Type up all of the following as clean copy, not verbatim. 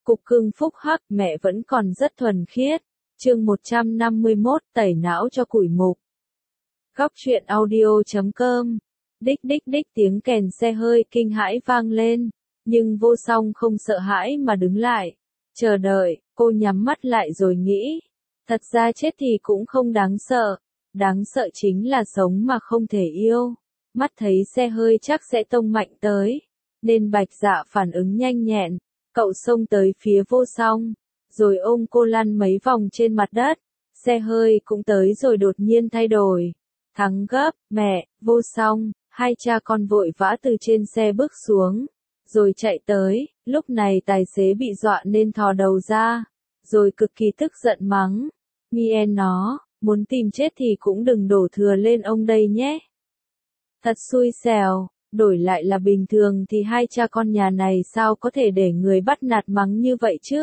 Cục cưng phúc hắc, mẹ vẫn còn rất thuần khiết. Chương 151, tẩy não cho củi mục. Góc truyện audio.com. Đích đích đích, tiếng kèn xe hơi kinh hãi vang lên, nhưng Vô Song không sợ hãi mà đứng lại, chờ đợi. Cô nhắm mắt lại rồi nghĩ, thật ra chết thì cũng không đáng sợ chính là sống mà không thể yêu. Mắt thấy xe hơi chắc sẽ tông mạnh tới, nên Bạch Dạ phản ứng nhanh nhẹn, cậu xông tới phía Vô Song, rồi ôm cô lăn mấy vòng trên mặt đất. Xe hơi cũng tới rồi đột nhiên thay đổi. Thắng gấp, mẹ, Vô Song, hai cha con vội vã từ trên xe bước xuống, rồi chạy tới. Lúc này tài xế bị dọa nên thò đầu ra, rồi cực kỳ tức giận mắng, Mie nó, muốn tìm chết thì cũng đừng đổ thừa lên ông đây nhé. Thật xui xẻo, đổi lại là bình thường thì hai cha con nhà này sao có thể để người bắt nạt mắng như vậy chứ?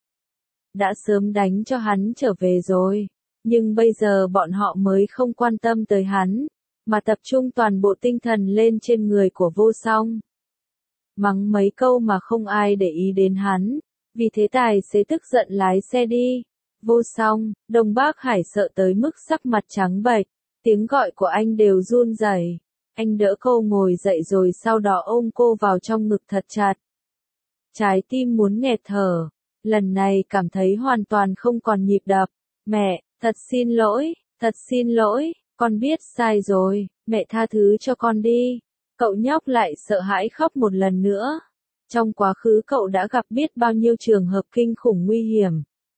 Đã sớm đánh cho hắn trở về rồi, nhưng bây giờ bọn họ mới không quan tâm tới hắn, mà tập trung toàn bộ tinh thần lên trên người của Vô Song. Mắng mấy câu mà không ai để ý đến hắn, vì thế tài xế tức giận lái xe đi. Vô Song, Đông Bác Hải sợ tới mức sắc mặt trắng bệch, tiếng gọi của anh đều run rẩy. Anh đỡ cô ngồi dậy rồi sau đó ôm cô vào trong ngực thật chặt. Trái tim muốn nghẹt thở, lần này cảm thấy hoàn toàn không còn nhịp đập. Mẹ, thật xin lỗi, con biết sai rồi, mẹ tha thứ cho con đi. Cậu nhóc lại sợ hãi khóc một lần nữa. Trong quá khứ cậu đã gặp biết bao nhiêu trường hợp kinh khủng nguy hiểm.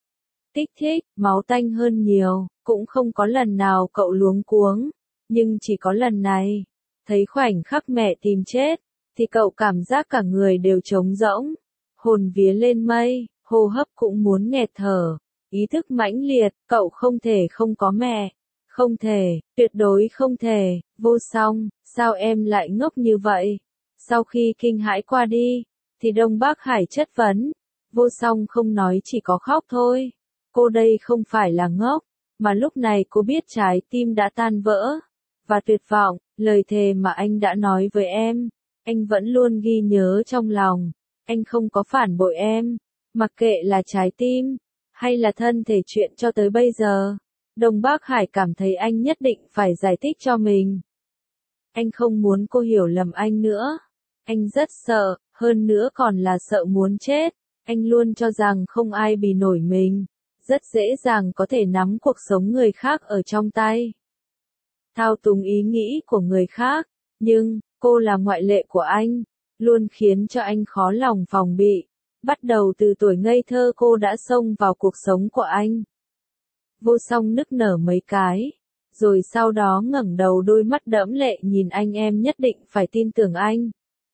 Tích thích, máu tanh hơn nhiều, cũng không có lần nào cậu luống cuống, nhưng chỉ có lần này. Thấy khoảnh khắc mẹ tìm chết, thì cậu cảm giác cả người đều trống rỗng, hồn vía lên mây, hô hấp cũng muốn nghẹt thở, ý thức mãnh liệt, cậu không thể không có mẹ, không thể, tuyệt đối không thể. Vô Song, sao em lại ngốc như vậy? Sau khi kinh hãi qua đi, thì Đông Bác Hải chất vấn, Vô Song không nói chỉ có khóc thôi. Cô đây không phải là ngốc, mà lúc này cô biết trái tim đã tan vỡ, và tuyệt vọng. Lời thề mà anh đã nói với em, anh vẫn luôn ghi nhớ trong lòng. Anh không có phản bội em, mặc kệ là trái tim, hay là thân thể. Chuyện cho tới bây giờ, Đông Bác Hải cảm thấy anh nhất định phải giải thích cho mình. Anh không muốn cô hiểu lầm anh nữa. Anh rất sợ, hơn nữa còn là sợ muốn chết. Anh luôn cho rằng không ai bì nổi mình, rất dễ dàng có thể nắm cuộc sống người khác ở trong tay, thao túng ý nghĩ của người khác, nhưng cô là ngoại lệ của anh, luôn khiến cho anh khó lòng phòng bị. Bắt đầu từ tuổi ngây thơ cô đã xông vào cuộc sống của anh. Vô Song nức nở mấy cái, rồi sau đó ngẩng đầu, đôi mắt đẫm lệ nhìn anh. Em nhất định phải tin tưởng anh.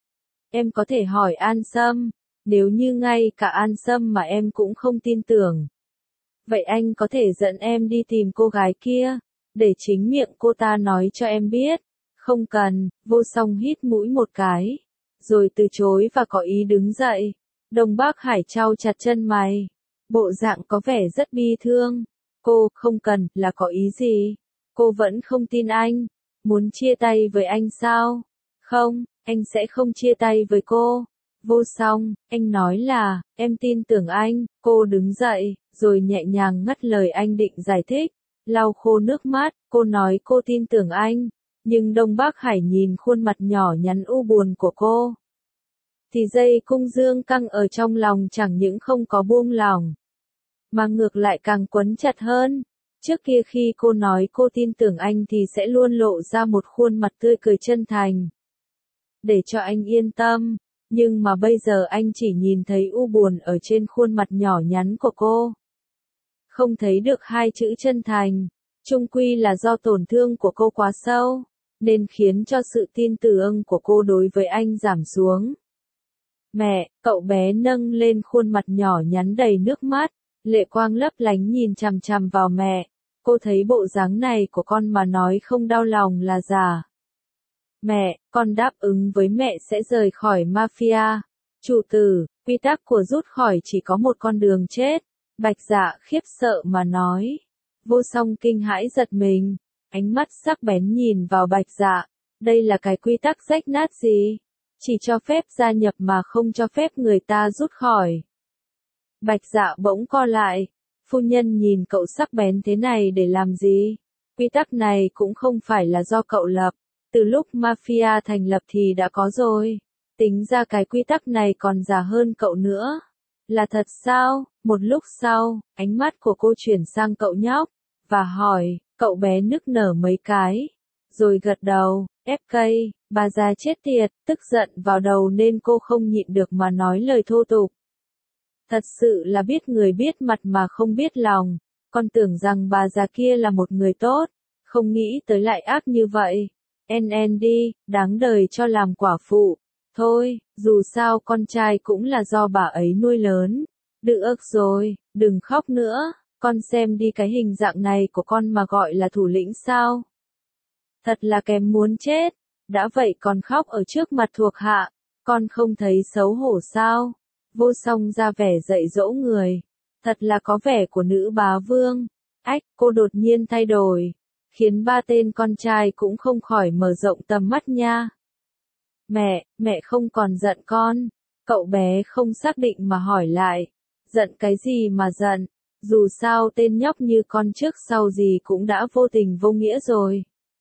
Em có thể hỏi An Sâm, nếu như ngay cả An Sâm mà em cũng không tin tưởng, vậy anh có thể dẫn em đi tìm cô gái kia, để chính miệng cô ta nói cho em biết. Không cần. Vô Song hít mũi một cái, rồi từ chối và có ý đứng dậy. Đông Bác Hải chau chặt chân mày, bộ dạng có vẻ rất bi thương. Cô, không cần, là có ý gì? Cô vẫn không tin anh, muốn chia tay với anh sao? Không, anh sẽ không chia tay với cô. Vô Song, anh nói là, em tin tưởng anh. Cô đứng dậy, rồi nhẹ nhàng ngắt lời anh định giải thích. Lau khô nước mắt, cô nói cô tin tưởng anh, nhưng Đông Bác Hải nhìn khuôn mặt nhỏ nhắn u buồn của cô, thì dây cung dương căng ở trong lòng chẳng những không có buông lỏng, mà ngược lại càng quấn chặt hơn. Trước kia khi cô nói cô tin tưởng anh thì sẽ luôn lộ ra một khuôn mặt tươi cười chân thành, để cho anh yên tâm, nhưng mà bây giờ anh chỉ nhìn thấy u buồn ở trên khuôn mặt nhỏ nhắn của cô. Không thấy được hai chữ chân thành. Chung quy là do tổn thương của cô quá sâu, nên khiến cho sự tin tưởng của cô đối với anh giảm xuống. Mẹ, cậu bé nâng lên khuôn mặt nhỏ nhắn đầy nước mắt, lệ quang lấp lánh nhìn chằm chằm vào mẹ. Cô thấy bộ dáng này của con mà nói không đau lòng là giả. Mẹ, con đáp ứng với mẹ sẽ rời khỏi mafia. Chủ tử, quy tắc của rút khỏi chỉ có một con đường chết. Bạch Dạ khiếp sợ mà nói. Vô Song kinh hãi giật mình, ánh mắt sắc bén nhìn vào Bạch Dạ. Đây là cái quy tắc rách nát gì? Chỉ cho phép gia nhập mà không cho phép người ta rút khỏi. Bạch Dạ bỗng co lại. Phu nhân nhìn cậu sắc bén thế này để làm gì? Quy tắc này cũng không phải là do cậu lập. Từ lúc mafia thành lập thì đã có rồi. Tính ra cái quy tắc này còn già hơn cậu nữa. Là thật sao? Một lúc sau, ánh mắt của cô chuyển sang cậu nhóc, và hỏi, cậu bé nức nở mấy cái. Rồi gật đầu, FK, bà già chết tiệt, tức giận vào đầu nên cô không nhịn được mà nói lời thô tục. Thật sự là biết người biết mặt mà không biết lòng, con tưởng rằng bà già kia là một người tốt, không nghĩ tới lại ác như vậy. NND, đáng đời cho làm quả phụ. Thôi, dù sao con trai cũng là do bà ấy nuôi lớn. Được rồi, đừng khóc nữa, con xem đi cái hình dạng này của con mà gọi là thủ lĩnh sao? Thật là kém muốn chết, đã vậy còn khóc ở trước mặt thuộc hạ, con không thấy xấu hổ sao? Vô Song ra vẻ dạy dỗ người, thật là có vẻ của nữ bá vương. Ách, cô đột nhiên thay đổi, khiến ba tên con trai cũng không khỏi mở rộng tầm mắt nha. Mẹ không còn giận con. Cậu bé không xác định mà hỏi lại. Giận cái gì mà giận, dù sao tên nhóc như con trước sau gì cũng đã vô tình vô nghĩa rồi.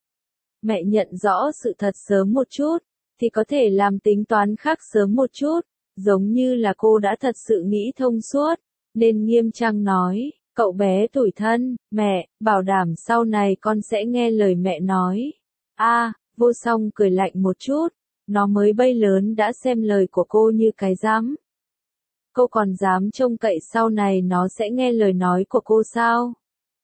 Mẹ nhận rõ sự thật sớm một chút, thì có thể làm tính toán khác sớm một chút, giống như là cô đã thật sự nghĩ thông suốt, nên nghiêm trang nói, cậu bé tủi thân, mẹ, bảo đảm sau này con sẽ nghe lời mẹ nói. Vô Song cười lạnh một chút, nó mới bay lớn đã xem lời của cô như cái rắm. Cô còn dám trông cậy sau này nó sẽ nghe lời nói của cô sao?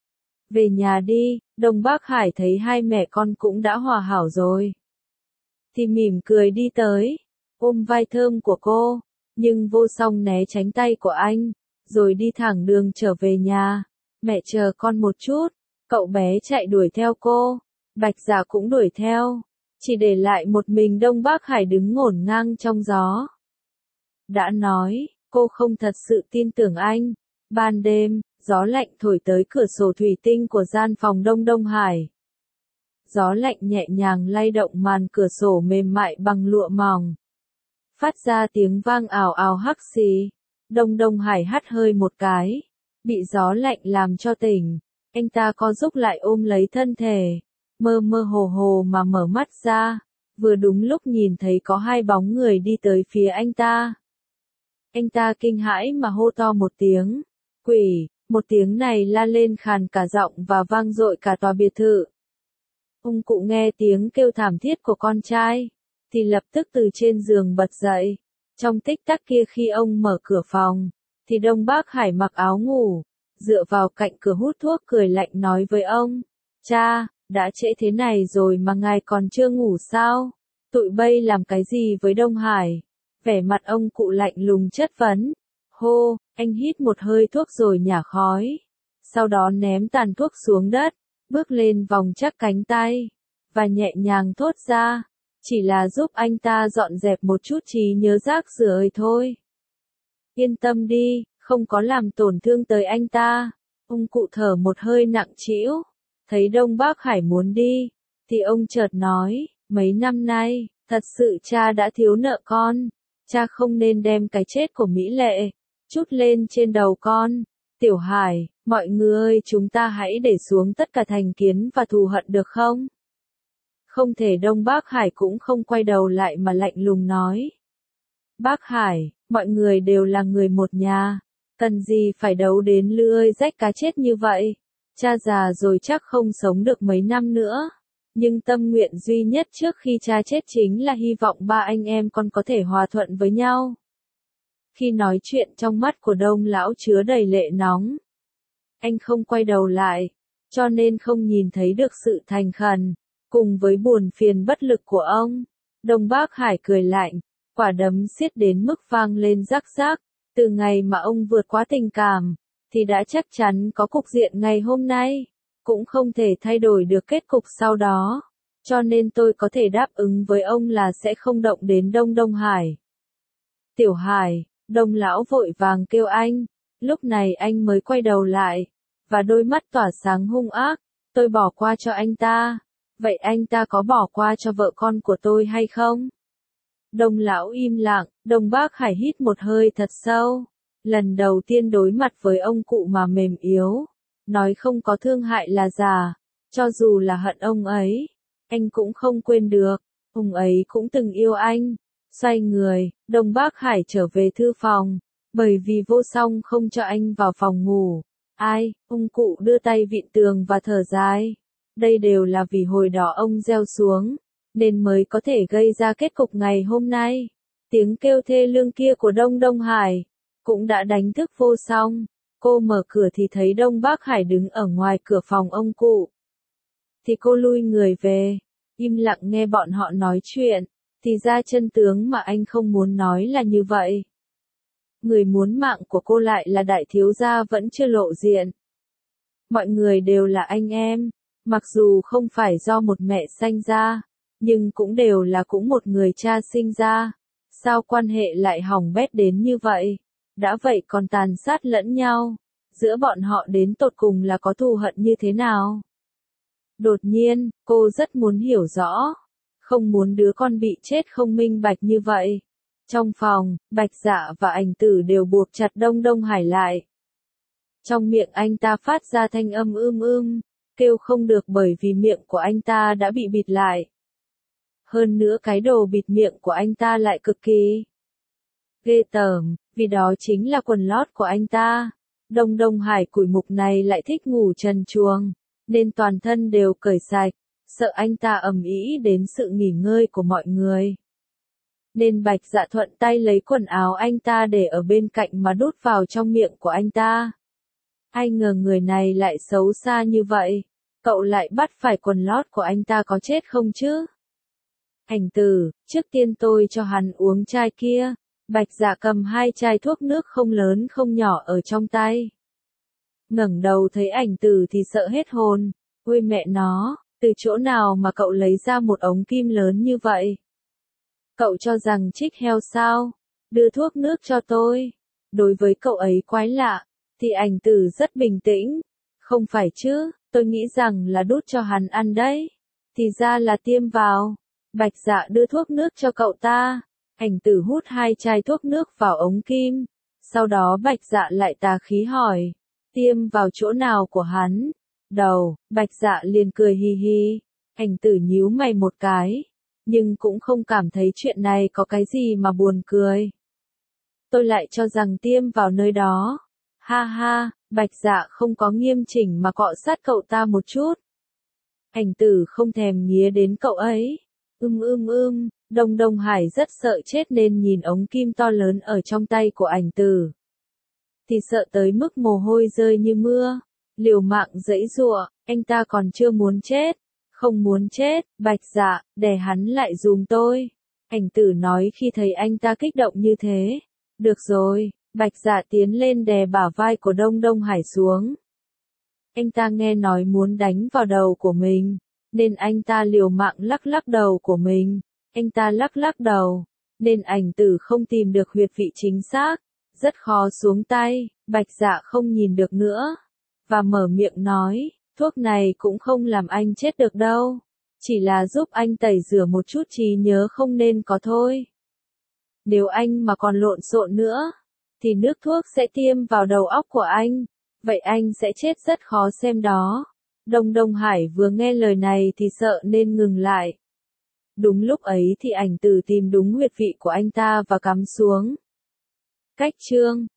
Về nhà đi, Đông Bắc Hải thấy hai mẹ con cũng đã hòa hảo rồi. Thì mỉm cười đi tới, ôm vai thơm của cô, nhưng Vô Song né tránh tay của anh, rồi đi thẳng đường trở về nhà. Mẹ chờ con một chút, cậu bé chạy đuổi theo cô, Bạch Dạ cũng đuổi theo, chỉ để lại một mình Đông Bắc Hải đứng ngổn ngang trong gió. Đã nói, cô không thật sự tin tưởng anh. Ban đêm, gió lạnh thổi tới cửa sổ thủy tinh của gian phòng Đông Hải. Gió lạnh nhẹ nhàng lay động màn cửa sổ mềm mại bằng lụa mỏng, phát ra tiếng vang ào ào hắc xì. Đông Hải hắt hơi một cái, bị gió lạnh làm cho tỉnh. Anh ta co rúm lại ôm lấy thân thể, mơ mơ hồ hồ mà mở mắt ra, vừa đúng lúc nhìn thấy có hai bóng người đi tới phía anh ta. Anh ta kinh hãi mà hô to một tiếng, quỷ, một tiếng này la lên khàn cả giọng và vang dội cả tòa biệt thự. Ông cụ nghe tiếng kêu thảm thiết của con trai, thì lập tức từ trên giường bật dậy. Trong tích tắc kia khi ông mở cửa phòng, thì Đông Bắc Hải mặc áo ngủ, dựa vào cạnh cửa hút thuốc cười lạnh nói với ông, cha, đã trễ thế này rồi mà ngài còn chưa ngủ sao? Tụi bay làm cái gì với Đông Hải? Vẻ mặt ông cụ lạnh lùng chất vấn. Hô, anh hít một hơi thuốc rồi nhả khói. Sau đó ném tàn thuốc xuống đất, bước lên vòng chắc cánh tay, và nhẹ nhàng thốt ra, chỉ là giúp anh ta dọn dẹp một chút trí nhớ rác rưởi thôi. Yên tâm đi, không có làm tổn thương tới anh ta. Ông cụ thở một hơi nặng trĩu, thấy Đông Bắc Hải muốn đi, thì ông chợt nói, mấy năm nay, thật sự cha đã thiếu nợ con. Cha không nên đem cái chết của Mỹ Lệ trút lên trên đầu con. Tiểu Hải, mọi người ơi, chúng ta hãy để xuống tất cả thành kiến và thù hận được không? Không thể. Đông Bắc Hải cũng không quay đầu lại mà lạnh lùng nói. Bắc Hải, mọi người đều là người một nhà, cần gì phải đấu đến lưỡi rách cá chết như vậy? Cha già rồi chắc không sống được mấy năm nữa. Nhưng tâm nguyện duy nhất trước khi cha chết chính là hy vọng ba anh em con có thể hòa thuận với nhau. Khi nói chuyện trong mắt của Đông lão chứa đầy lệ nóng. Anh không quay đầu lại, cho nên không nhìn thấy được sự thành khẩn, cùng với buồn phiền bất lực của ông. Đông Bắc Hải cười lạnh, quả đấm siết đến mức vang lên rắc rắc. Từ ngày mà ông vượt qua tình cảm, thì đã chắc chắn có cục diện ngày hôm nay. Cũng không thể thay đổi được kết cục sau đó. Cho nên tôi có thể đáp ứng với ông là sẽ không động đến Đông Hải. Tiểu Hải, Đông lão vội vàng kêu anh. Lúc này anh mới quay đầu lại, và đôi mắt tỏa sáng hung ác. Tôi bỏ qua cho anh ta. Vậy anh ta có bỏ qua cho vợ con của tôi hay không? Đông lão im lặng, Đông Bắc Hải hít một hơi thật sâu. Lần đầu tiên đối mặt với ông cụ mà mềm yếu, nói không có thương hại là giả, cho dù là hận ông ấy, anh cũng không quên được, ông ấy cũng từng yêu anh. Xoay người, Đông Bác Hải trở về thư phòng, bởi vì Vô Song không cho anh vào phòng ngủ. Ai, ông cụ đưa tay vịn tường và thở dài. Đây đều là vì hồi đó ông gieo xuống, nên mới có thể gây ra kết cục ngày hôm nay. Tiếng kêu thê lương kia của Đông Hải cũng đã đánh thức Vô Song. Cô mở cửa thì thấy Đông Bác Hải đứng ở ngoài cửa phòng ông cụ. Thì cô lui người về, im lặng nghe bọn họ nói chuyện. Thì ra chân tướng mà anh không muốn nói là như vậy. Người muốn mạng của cô lại là đại thiếu gia vẫn chưa lộ diện. Mọi người đều là anh em, mặc dù không phải do một mẹ sanh ra, nhưng cũng đều là cũng một người cha sinh ra. Sao quan hệ lại hỏng bét đến như vậy? Đã vậy còn tàn sát lẫn nhau. Giữa bọn họ đến tột cùng là có thù hận như thế nào? Đột nhiên, cô rất muốn hiểu rõ. Không muốn đứa con bị chết không minh bạch như vậy. Trong phòng, Bạch Dạ và Ảnh Tử đều buộc chặt Đông Hải lại. Trong miệng anh ta phát ra thanh âm kêu không được bởi vì miệng của anh ta đã bị bịt lại. Hơn nữa cái đồ bịt miệng của anh ta lại cực kỳ ghê tởm, vì đó chính là quần lót của anh ta. Đông Hải củi mục này lại thích ngủ trần truồng, nên toàn thân đều cởi sạch, sợ anh ta ầm ĩ đến sự nghỉ ngơi của mọi người. Nên Bạch Dạ thuận tay lấy quần áo anh ta để ở bên cạnh mà đút vào trong miệng của anh ta. Ai ngờ người này lại xấu xa như vậy, cậu lại bắt phải quần lót của anh ta có chết không chứ? Ảnh Tử, trước tiên tôi cho hắn uống chai kia. Bạch Dạ cầm 2 chai thuốc nước không lớn không nhỏ ở trong tay. Ngẩng đầu thấy Ảnh Tử thì sợ hết hồn. Ôi mẹ nó, từ chỗ nào mà cậu lấy ra một ống kim lớn như vậy? Cậu cho rằng trích heo sao? Đưa thuốc nước cho tôi. Đối với cậu ấy quái lạ, thì Ảnh Tử rất bình tĩnh. Không phải chứ, tôi nghĩ rằng là đút cho hắn ăn đấy. Thì ra là tiêm vào. Bạch Dạ đưa thuốc nước cho cậu ta. Ảnh Tử hút 2 chai thuốc nước vào ống kim. Sau đó Bạch Dạ lại tà khí hỏi. Tiêm vào chỗ nào của hắn? Đầu, Bạch Dạ liền cười hi hi. Ảnh Tử nhíu mày một cái. Nhưng cũng không cảm thấy chuyện này có cái gì mà buồn cười. Tôi lại cho rằng tiêm vào nơi đó. Ha ha, Bạch Dạ không có nghiêm chỉnh mà cọ sát cậu ta một chút. Ảnh Tử không thèm nghía đến cậu ấy. Đông Hải rất sợ chết nên nhìn ống kim to lớn ở trong tay của Ảnh Tử. Thì sợ tới mức mồ hôi rơi như mưa. Liều mạng giãy giụa, anh ta còn chưa muốn chết. Không muốn chết, Bạch Dạ, đè hắn lại giùm tôi. Ảnh Tử nói khi thấy anh ta kích động như thế. Được rồi, Bạch Dạ tiến lên đè bả vai của Đông Hải xuống. Anh ta nghe nói muốn đánh vào đầu của mình, nên anh ta liều mạng lắc đầu của mình. Anh ta lắc đầu, nên Ảnh Tử không tìm được huyệt vị chính xác, rất khó xuống tay. Bạch Dạ không nhìn được nữa, và mở miệng nói, thuốc này cũng không làm anh chết được đâu, chỉ là giúp anh tẩy rửa một chút trí nhớ không nên có thôi. Nếu anh mà còn lộn xộn nữa, thì nước thuốc sẽ tiêm vào đầu óc của anh, vậy anh sẽ chết rất khó xem đó. Đông Hải vừa nghe lời này thì sợ nên ngừng lại. Đúng lúc ấy thì Ảnh Tử tìm đúng huyệt vị của anh ta và cắm xuống. Cách chương